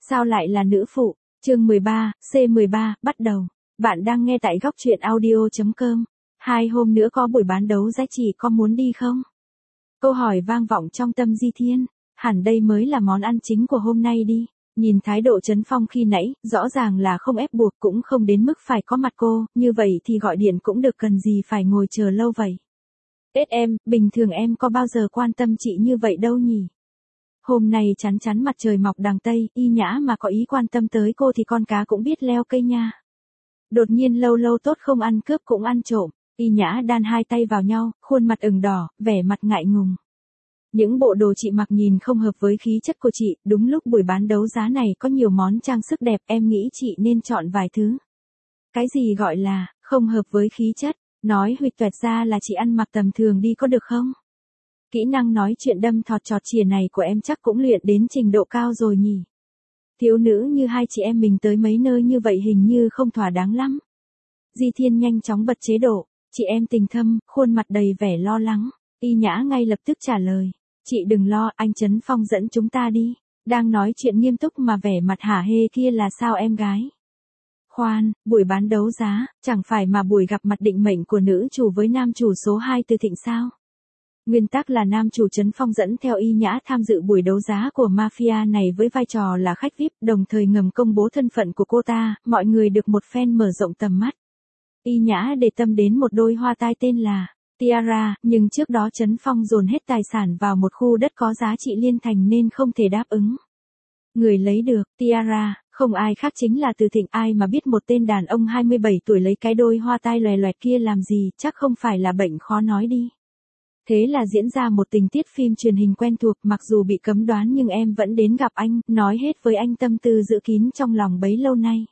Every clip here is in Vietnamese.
Sao lại là nữ phụ? Chương 13, C13, bắt đầu. Bạn đang nghe tại góc truyện audio.com. 2 hôm nữa có buổi bán đấu giá chị có muốn đi không? Câu hỏi vang vọng trong tâm Di Thiên. Hẳn đây mới là món ăn chính của hôm nay đi. Nhìn thái độ Trấn Phong khi nãy, rõ ràng là không ép buộc cũng không đến mức phải có mặt cô, như vậy thì gọi điện cũng được, cần gì phải ngồi chờ lâu vậy. Tết em, bình thường em có bao giờ quan tâm chị như vậy đâu nhỉ? Hôm nay chắn chắn mặt trời mọc đằng Tây, Y Nhã mà có ý quan tâm tới cô thì con cá cũng biết leo cây nha. Đột nhiên lâu lâu tốt không ăn cướp cũng ăn trộm, Y Nhã đan hai tay vào nhau, khuôn mặt ửng đỏ, vẻ mặt ngại ngùng. Những bộ đồ chị mặc nhìn không hợp với khí chất của chị, đúng lúc buổi bán đấu giá này có nhiều món trang sức đẹp, em nghĩ chị nên chọn vài thứ. Cái gì gọi là, không hợp với khí chất, nói huỵch toẹt ra là chị ăn mặc tầm thường đi có được không? Kỹ năng nói chuyện đâm thọt chọt chìa này của em chắc cũng luyện đến trình độ cao rồi nhỉ. Thiếu nữ như hai chị em mình tới mấy nơi như vậy hình như không thỏa đáng lắm. Di Thiên nhanh chóng bật chế độ, chị em tình thâm, khuôn mặt đầy vẻ lo lắng. Y Nhã ngay lập tức trả lời, chị đừng lo, anh Trấn Phong dẫn chúng ta đi. Đang nói chuyện nghiêm túc mà vẻ mặt hả hê kia là sao em gái? Khoan, buổi bán đấu giá, chẳng phải mà buổi gặp mặt định mệnh của nữ chủ với nam chủ số 2 Từ Thịnh sao? Nguyên tắc là nam chủ Trấn Phong dẫn theo Y Nhã tham dự buổi đấu giá của mafia này với vai trò là khách VIP, đồng thời ngầm công bố thân phận của cô ta, mọi người được một phen mở rộng tầm mắt. Y Nhã để tâm đến một đôi hoa tai tên là Tiara, nhưng trước đó Trấn Phong dồn hết tài sản vào một khu đất có giá trị liên thành nên không thể đáp ứng. Người lấy được Tiara, không ai khác chính là Từ Thịnh, ai mà biết một tên đàn ông 27 tuổi lấy cái đôi hoa tai loè loẹt kia làm gì, chắc không phải là bệnh khó nói đi. Thế là diễn ra một tình tiết phim truyền hình quen thuộc, mặc dù bị cấm đoán nhưng em vẫn đến gặp anh, nói hết với anh tâm tư giữ kín trong lòng bấy lâu nay.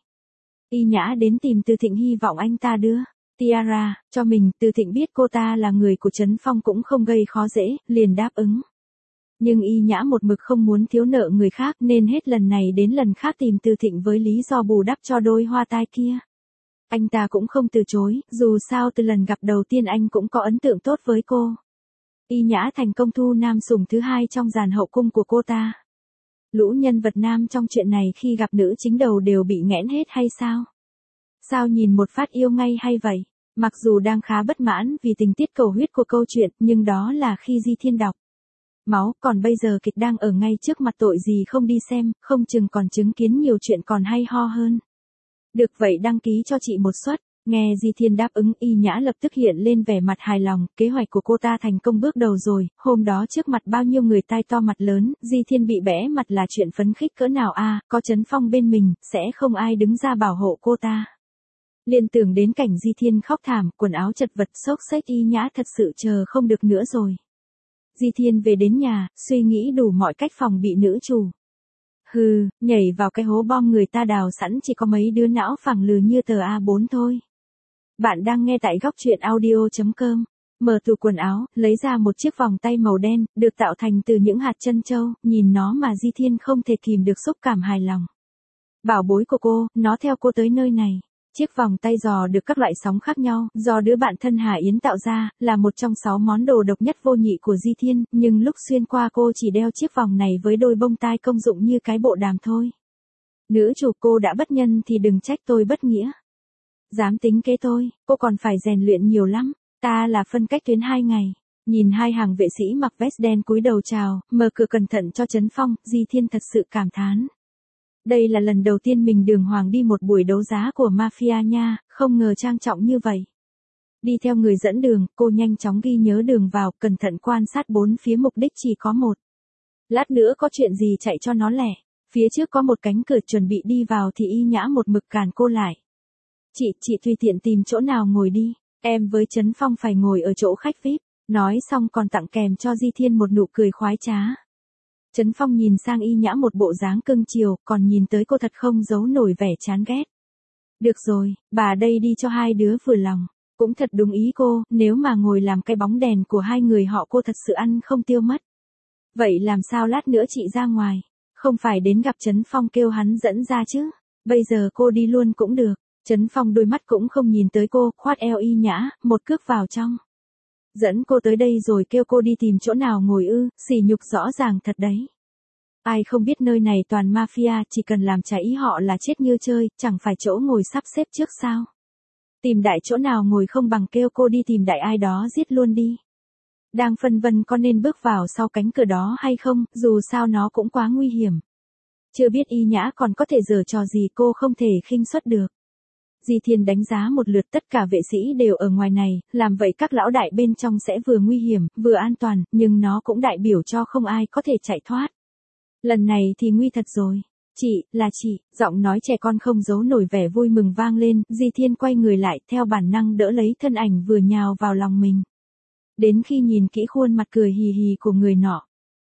Y Nhã đến tìm Từ Thịnh hy vọng anh ta đưa Tiara cho mình, Từ Thịnh biết cô ta là người của Trấn Phong cũng không gây khó dễ, liền đáp ứng. Nhưng Y Nhã một mực không muốn thiếu nợ người khác nên hết lần này đến lần khác tìm Từ Thịnh với lý do bù đắp cho đôi hoa tai kia. Anh ta cũng không từ chối, dù sao từ lần gặp đầu tiên anh cũng có ấn tượng tốt với cô. Y Nhã thành công thu nam sủng thứ 2 trong dàn hậu cung của cô ta. Lũ nhân vật nam trong chuyện này khi gặp nữ chính đầu đều bị nghẽn hết hay sao? Sao nhìn một phát yêu ngay hay vậy? Mặc dù đang khá bất mãn vì tình tiết cầu huyết của câu chuyện, nhưng đó là khi Di Thiên đọc máu, còn bây giờ kịch đang ở ngay trước mặt, tội gì không đi xem, không chừng còn chứng kiến nhiều chuyện còn hay ho hơn. Được vậy đăng ký cho chị một suất. Nghe Di Thiên đáp ứng, Y Nhã lập tức hiện lên vẻ mặt hài lòng, kế hoạch của cô ta thành công bước đầu rồi, hôm đó trước mặt bao nhiêu người tai to mặt lớn, Di Thiên bị bẽ mặt là chuyện phấn khích cỡ nào a, có Trấn Phong bên mình, sẽ không ai đứng ra bảo hộ cô ta. Liên tưởng đến cảnh Di Thiên khóc thảm, quần áo chật vật xốc xếch, Y Nhã thật sự chờ không được nữa rồi. Di Thiên về đến nhà, suy nghĩ đủ mọi cách phòng bị nữ chủ. Hừ, nhảy vào cái hố bom người ta đào sẵn chỉ có mấy đứa não phẳng lừ như tờ A4 thôi. Bạn đang nghe tại góc truyện audio.com. Mở tủ quần áo, lấy ra một chiếc vòng tay màu đen, được tạo thành từ những hạt trân châu, nhìn nó mà Di Thiên không thể kìm được xúc cảm hài lòng. Bảo bối của cô, nó theo cô tới nơi này. Chiếc vòng tay giò được các loại sóng khác nhau, do đứa bạn thân Hà Yến tạo ra, là một trong 6 món đồ độc nhất vô nhị của Di Thiên, nhưng lúc xuyên qua cô chỉ đeo chiếc vòng này với đôi bông tai công dụng như cái bộ đàm thôi. Nữ chủ, cô đã bất nhân thì đừng trách tôi bất nghĩa. Dám tính kế tôi, cô còn phải rèn luyện nhiều lắm, ta là phân cách tuyến 2 ngày. Nhìn hai hàng vệ sĩ mặc vest đen cúi đầu chào, mở cửa cẩn thận cho Trấn Phong, Di Thiên thật sự cảm thán. Đây là lần đầu tiên mình đường hoàng đi một buổi đấu giá của mafia nha, không ngờ trang trọng như vậy. Đi theo người dẫn đường, cô nhanh chóng ghi nhớ đường vào, cẩn thận quan sát bốn phía, mục đích chỉ có một. Lát nữa có chuyện gì chạy cho nó lẻ. Phía trước có một cánh cửa, chuẩn bị đi vào thì Y Nhã một mực cản cô lại. Chị tùy tiện tìm chỗ nào ngồi đi, em với Trấn Phong phải ngồi ở chỗ khách VIP. Nói xong còn tặng kèm cho Di Thiên một nụ cười khoái trá. Trấn Phong nhìn sang Y Nhã một bộ dáng cưng chiều, còn nhìn tới cô thật không giấu nổi vẻ chán ghét. Được rồi, bà đây đi cho hai đứa vừa lòng. Cũng thật đúng ý cô, nếu mà ngồi làm cái bóng đèn của hai người họ cô thật sự ăn không tiêu mất. Vậy làm sao lát nữa chị ra ngoài? Không phải đến gặp Trấn Phong kêu hắn dẫn ra chứ? Bây giờ cô đi luôn cũng được. Trấn Phong đôi mắt cũng không nhìn tới cô, khoát eo Y Nhã, một cước vào trong. Dẫn cô tới đây rồi kêu cô đi tìm chỗ nào ngồi ư, sỉ nhục rõ ràng thật đấy. Ai không biết nơi này toàn mafia, chỉ cần làm trái ý họ là chết như chơi, chẳng phải chỗ ngồi sắp xếp trước sao. Tìm đại chỗ nào ngồi không bằng kêu cô đi tìm đại ai đó giết luôn đi. Đang phân vân có nên bước vào sau cánh cửa đó hay không, dù sao nó cũng quá nguy hiểm. Chưa biết Y Nhã còn có thể giở trò gì cô không thể khinh suất được. Di Thiên đánh giá một lượt tất cả vệ sĩ đều ở ngoài này, làm vậy các lão đại bên trong sẽ vừa nguy hiểm, vừa an toàn, nhưng nó cũng đại biểu cho không ai có thể chạy thoát. Lần này thì nguy thật rồi. Chị, là chị, giọng nói trẻ con không giấu nổi vẻ vui mừng vang lên, Di Thiên quay người lại theo bản năng đỡ lấy thân ảnh vừa nhào vào lòng mình. Đến khi nhìn kỹ khuôn mặt cười hì hì của người nọ.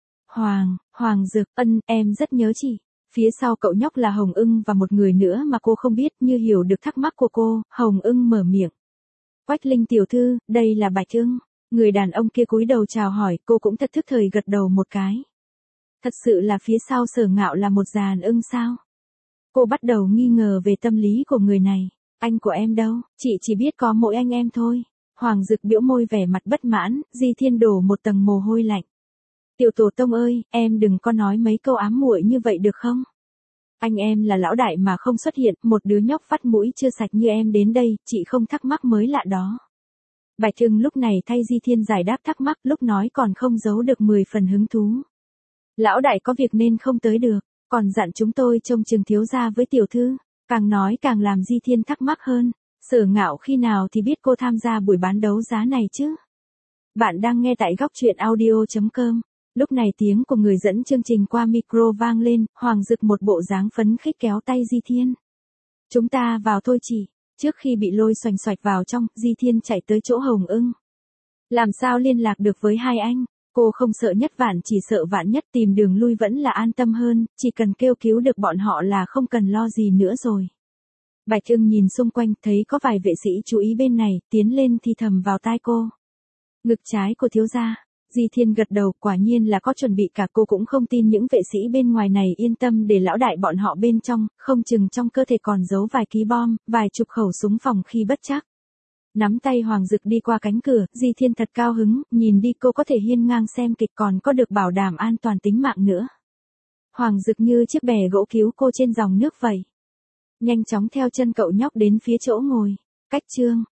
Hoàng Dực, em rất nhớ chị. Phía sau cậu nhóc là Hồng Ưng và một người nữa mà cô không biết, như hiểu được thắc mắc của cô, Hồng Ưng mở miệng. Quách Linh tiểu thư, đây là Bạch Ưng. Người đàn ông kia cúi đầu chào hỏi, cô cũng thật thức thời gật đầu một cái. Thật sự là phía sau Sở Ngạo là một dàn ưng sao? Cô bắt đầu nghi ngờ về tâm lý của người này. Anh của em đâu, chị chỉ biết có mỗi anh em thôi. Hoàng Dực bĩu môi vẻ mặt bất mãn, Di Thiên đổ một tầng mồ hôi lạnh. Tiểu tổ tông ơi, em đừng có nói mấy câu ám muội như vậy được không? Anh em là lão đại mà không xuất hiện, một đứa nhóc vắt mũi chưa sạch như em đến đây, chị không thắc mắc mới lạ đó. Bạch Ưng lúc này thay Di Thiên giải đáp thắc mắc, lúc nói còn không giấu được 10 phần hứng thú. Lão đại có việc nên không tới được, còn dặn chúng tôi trông chừng thiếu gia với tiểu thư. Càng nói càng làm Di Thiên thắc mắc hơn. Sở Ngạo khi nào thì biết cô tham gia buổi bán đấu giá này chứ? Bạn đang nghe tại góc truyện audio.com. Lúc này tiếng của người dẫn chương trình qua micro vang lên, Hoàng Dực một bộ dáng phấn khích kéo tay Di Thiên. Chúng ta vào thôi chị. Trước khi bị lôi xoành xoạch vào trong, Di Thiên chạy tới chỗ Hồng Ưng. Làm sao liên lạc được với hai anh? Cô không sợ nhất vạn, chỉ sợ vạn nhất, tìm đường lui vẫn là an tâm hơn, chỉ cần kêu cứu được bọn họ là không cần lo gì nữa rồi. Bạch Ưng nhìn xung quanh, thấy có vài vệ sĩ chú ý bên này, tiến lên thì thầm vào tai cô. Ngực trái của thiếu gia. Di Thiên gật đầu, quả nhiên là có chuẩn bị cả, cô cũng không tin những vệ sĩ bên ngoài này yên tâm để lão đại bọn họ bên trong, không chừng trong cơ thể còn giấu vài ký bom, vài chục khẩu súng phòng khi bất trắc. Nắm tay Hoàng Dực đi qua cánh cửa, Di Thiên thật cao hứng, nhìn đi cô có thể hiên ngang xem kịch còn có được bảo đảm an toàn tính mạng nữa. Hoàng Dực như chiếc bè gỗ cứu cô trên dòng nước vậy. Nhanh chóng theo chân cậu nhóc đến phía chỗ ngồi. Cách chương.